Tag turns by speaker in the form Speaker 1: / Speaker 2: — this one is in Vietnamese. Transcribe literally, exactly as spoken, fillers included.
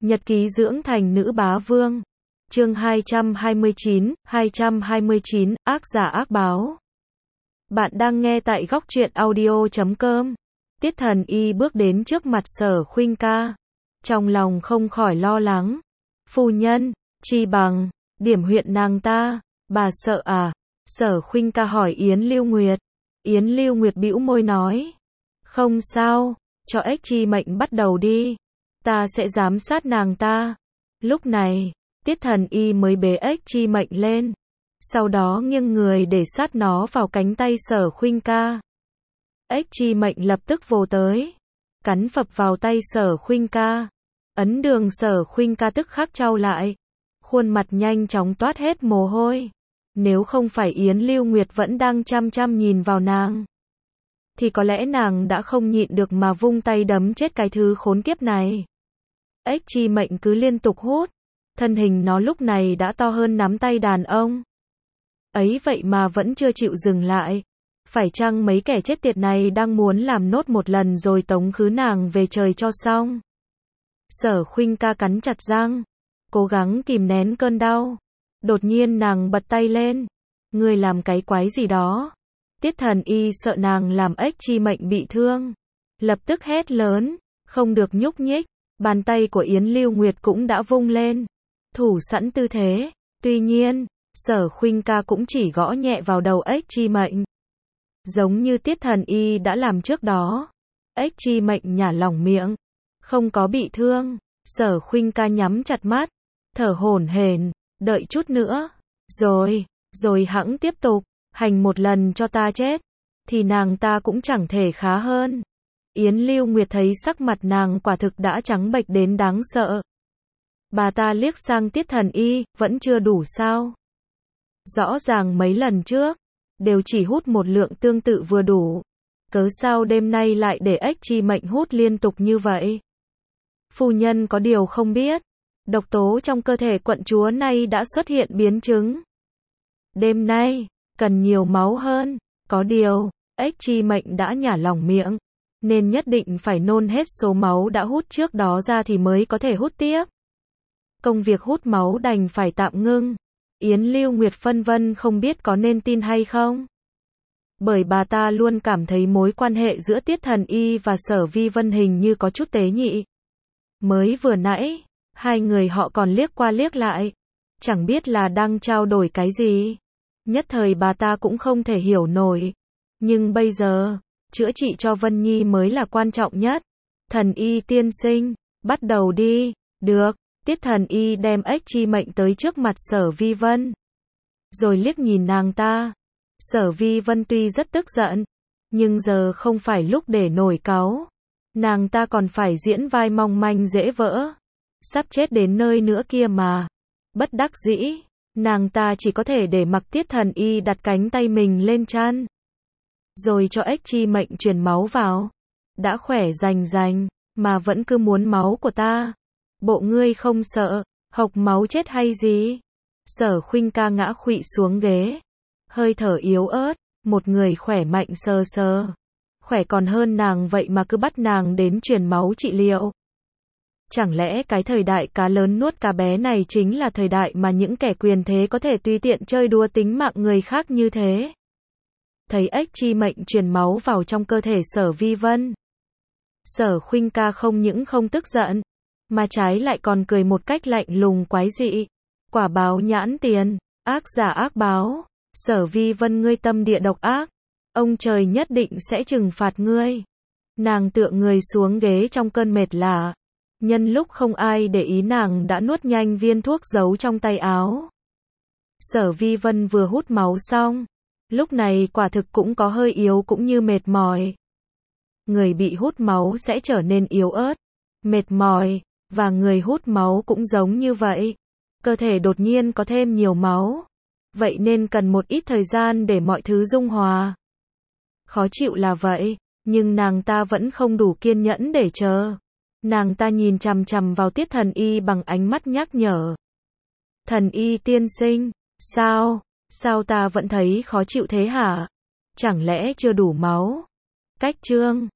Speaker 1: Nhật ký dưỡng thành nữ bá vương. Chương hai trăm hai mươi chín, hai trăm hai mươi chín, ác giả ác báo. Bạn đang nghe tại góc truyện audio chấm com. Tiết Thần Y bước đến trước mặt Sở Khuynh ca. Trong lòng không khỏi lo lắng. Phu nhân, chi bằng, điểm huyện nàng ta, bà sợ à? Sở Khuynh ca hỏi Yến Lưu Nguyệt. Yến Lưu Nguyệt bĩu môi nói. Không sao, cho ếch chi mệnh bắt đầu đi. Ta sẽ giám sát nàng ta. Lúc này, Tiết Thần Y mới bế ếch chi mệnh lên. Sau đó nghiêng người để sát nó vào cánh tay Sở Khuynh ca. Ếch chi mệnh lập tức vồ tới. Cắn phập vào tay Sở Khuynh ca. Ấn đường Sở Khuynh ca tức khắc chau lại. Khuôn mặt nhanh chóng toát hết mồ hôi. Nếu không phải Yến Lưu Nguyệt vẫn đang chăm chăm nhìn vào nàng, thì có lẽ nàng đã không nhịn được mà vung tay đấm chết cái thứ khốn kiếp này. Ếch chi mệnh cứ liên tục hút. Thân hình nó lúc này đã to hơn nắm tay đàn ông. Ấy vậy mà vẫn chưa chịu dừng lại. Phải chăng mấy kẻ chết tiệt này đang muốn làm nốt một lần rồi tống khứ nàng về trời cho xong? Sở Khuynh ca cắn chặt răng, cố gắng kìm nén cơn đau. Đột nhiên nàng bật tay lên. Ngươi làm cái quái gì đó? Tiết Thần Y sợ nàng làm ếch chi mệnh bị thương. Lập tức hét lớn, không được nhúc nhích. Bàn tay của Yến Lưu Nguyệt cũng đã vung lên. Thủ sẵn tư thế. Tuy nhiên, Sở Khuynh ca cũng chỉ gõ nhẹ vào đầu ếch chi mệnh. Giống như Tiết Thần Y đã làm trước đó. Ếch chi mệnh nhả lỏng miệng. Không có bị thương. Sở Khuynh ca nhắm chặt mắt. Thở hổn hển. Đợi chút nữa. Rồi, rồi hẵng tiếp tục. Hành một lần cho ta chết. Thì nàng ta cũng chẳng thể khá hơn. Yến Lưu Nguyệt thấy sắc mặt nàng quả thực đã trắng bệch đến đáng sợ. Bà ta liếc sang Tiết Thần Y, vẫn chưa đủ sao? Rõ ràng mấy lần trước, đều chỉ hút một lượng tương tự vừa đủ. Cớ sao đêm nay lại để ếch chi mệnh hút liên tục như vậy? Phu nhân có điều không biết, độc tố trong cơ thể quận chúa nay đã xuất hiện biến chứng. Đêm nay, cần nhiều máu hơn, có điều, ếch chi mệnh đã nhả lỏng miệng, nên nhất định phải nôn hết số máu đã hút trước đó ra thì mới có thể hút tiếp. Công việc hút máu đành phải tạm ngưng. Yến Lưu Nguyệt phân vân không biết có nên tin hay không. Bởi bà ta luôn cảm thấy mối quan hệ giữa Tiết Thần Y và Sở Vi Vân hình như có chút tế nhị. Mới vừa nãy, hai người họ còn liếc qua liếc lại. Chẳng biết là đang trao đổi cái gì. Nhất thời bà ta cũng không thể hiểu nổi. Nhưng bây giờ, chữa trị cho Vân Nhi mới là quan trọng nhất. Thần Y tiên sinh, bắt đầu đi. Được. Tiết Thần Y đem ếch chi mệnh tới trước mặt Sở Vi Vân. Rồi liếc nhìn nàng ta. Sở Vi Vân tuy rất tức giận, nhưng giờ không phải lúc để nổi cáu. Nàng ta còn phải diễn vai mong manh dễ vỡ. Sắp chết đến nơi nữa kia mà. Bất đắc dĩ, nàng ta chỉ có thể để mặc Tiết Thần Y đặt cánh tay mình lên trán. Rồi cho ếch chi mệnh truyền máu vào. Đã khỏe rành rành, mà vẫn cứ muốn máu của ta. Bộ ngươi không sợ, hộc máu chết hay gì? Sở Khuynh ca ngã khuỵu xuống ghế. Hơi thở yếu ớt, một người khỏe mạnh sờ sờ. Khỏe còn hơn nàng vậy mà cứ bắt nàng đến truyền máu trị liệu. Chẳng lẽ cái thời đại cá lớn nuốt cá bé này chính là thời đại mà những kẻ quyền thế có thể tùy tiện chơi đùa tính mạng người khác như thế? Thấy ếch chi mệnh truyền máu vào trong cơ thể Sở Vi Vân. Sở Khuynh ca không những không tức giận, mà trái lại còn cười một cách lạnh lùng quái dị. Quả báo nhãn tiền, ác giả ác báo. Sở Vi Vân ngươi tâm địa độc ác. Ông trời nhất định sẽ trừng phạt ngươi. Nàng tựa người xuống ghế trong cơn mệt lả. Nhân lúc không ai để ý nàng đã nuốt nhanh viên thuốc giấu trong tay áo. Sở Vi Vân vừa hút máu xong. Lúc này quả thực cũng có hơi yếu cũng như mệt mỏi. Người bị hút máu sẽ trở nên yếu ớt, mệt mỏi. Và người hút máu cũng giống như vậy. Cơ thể đột nhiên có thêm nhiều máu. Vậy nên cần một ít thời gian để mọi thứ dung hòa. Khó chịu là vậy, nhưng nàng ta vẫn không đủ kiên nhẫn để chờ. Nàng ta nhìn chằm chằm vào Tiết Thần Y bằng ánh mắt nhắc nhở. Thần Y tiên sinh, sao, sao ta vẫn thấy khó chịu thế hả? Chẳng lẽ chưa đủ máu? Cách chương